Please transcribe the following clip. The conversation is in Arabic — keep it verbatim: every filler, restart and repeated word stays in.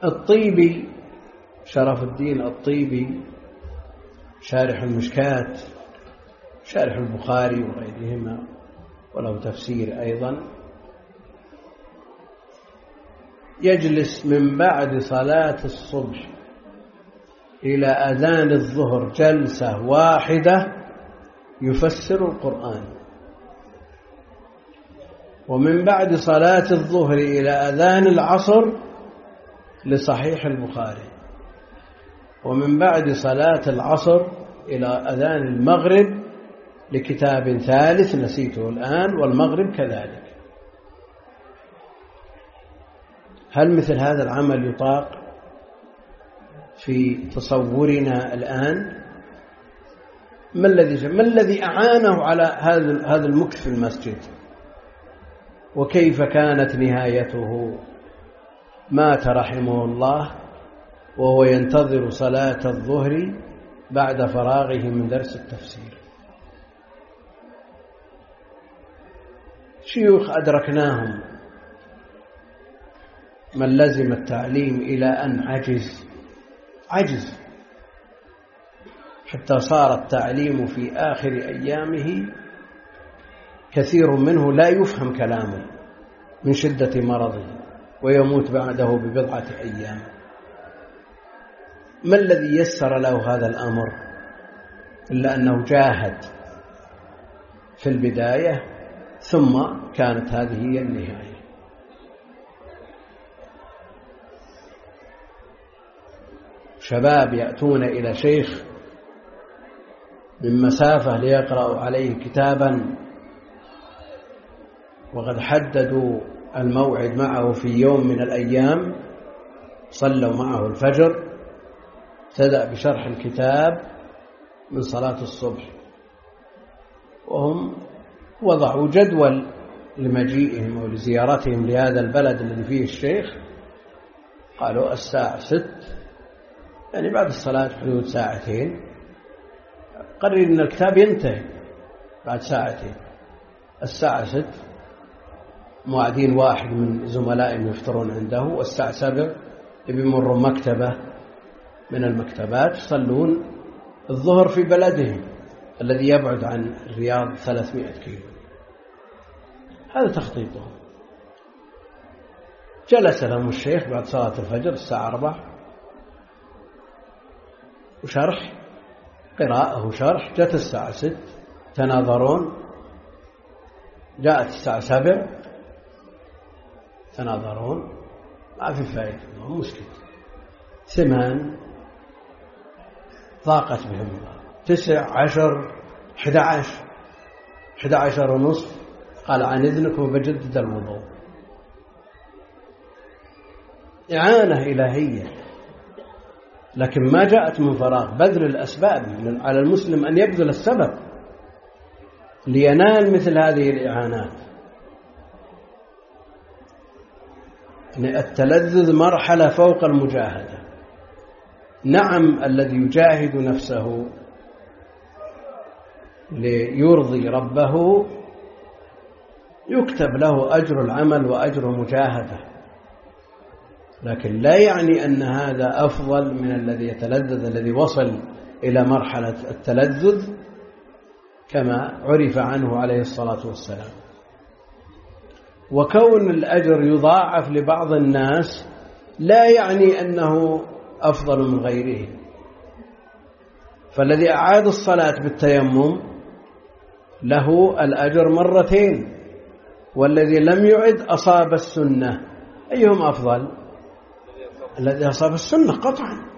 الطيبي شرف الدين الطيبي شارح المشكات شارح البخاري وغيرهما وله تفسير أيضا، يجلس من بعد صلاة الصبح إلى أذان الظهر جلسة واحدة يفسر القرآن، ومن بعد صلاة الظهر إلى أذان العصر لصحيح البخاري، ومن بعد صلاة العصر إلى أذان المغرب لكتاب ثالث نسيته الآن، والمغرب كذلك. هل مثل هذا العمل يطاق في تصورنا الآن؟ ما الذي ما الذي أعانه على هذا هذا المكث في المسجد؟ وكيف كانت نهايته؟ مات رحمه الله وهو ينتظر صلاة الظهر بعد فراغه من درس التفسير. شيوخ أدركناهم من لزم التعليم إلى أن عجز عجز حتى صار التعليم في آخر أيامه كثير منه لا يفهم كلامه من شدة مرضه ويموت بعده ببضعة أيام. ما الذي يسر له هذا الأمر إلا أنه جاهد في البداية ثم كانت هذه هي النهاية. شباب يأتون إلى شيخ من مسافة ليقرأوا عليه كتابا، وقد حددوا الموعد معه في يوم من الأيام، صلوا معه الفجر، ابتدأ بشرح الكتاب من صلاة الصبح، وهم وضعوا جدول لمجيئهم أو لزيارتهم لهذا البلد الذي فيه الشيخ، قالوا الساعة ست، يعني بعد الصلاة حدود ساعتين، قرر أن الكتاب ينتهي بعد ساعتين. الساعة ست موعدين واحد من زملائهم يفطرون عنده، والساعة سبع بيمروا مكتبة من المكتبات يصلون الظهر في بلدهم الذي يبعد عن الرياض ثلاثمائة كيلو. هذا تخطيطهم. جلس لهم الشيخ بعد صلاة الفجر الساعة أربع وشرح قراءة وشرح، جاءت الساعة ست تناظرون، جاءت الساعة سبع تناظرون، ما في فائدة، مسكت. ثمان ضاقت بهم الله، تسع عشر أحد عشر أحد عشر ونصف، قال عن إذنكم بجدد الوضوء. إعانة إلهية، لكن ما جاءت من فراغ، بذل الأسباب. على المسلم أن يبذل السبب لينال مثل هذه الإعانات. التلذذ مرحلة فوق المجاهدة. نعم، الذي يجاهد نفسه ليرضي ربه يكتب له أجر العمل وأجر المجاهدة، لكن لا يعني أن هذا أفضل من الذي يتلذذ، الذي وصل إلى مرحلة التلذذ كما عرف عنه عليه الصلاة والسلام. وكون الأجر يضاعف لبعض الناس لا يعني أنه أفضل من غيره. فالذي أعاد الصلاة بالتيمم له الأجر مرتين، والذي لم يعد أصاب السنة. أيهم أفضل؟ الذي أصاب السنة قطعا.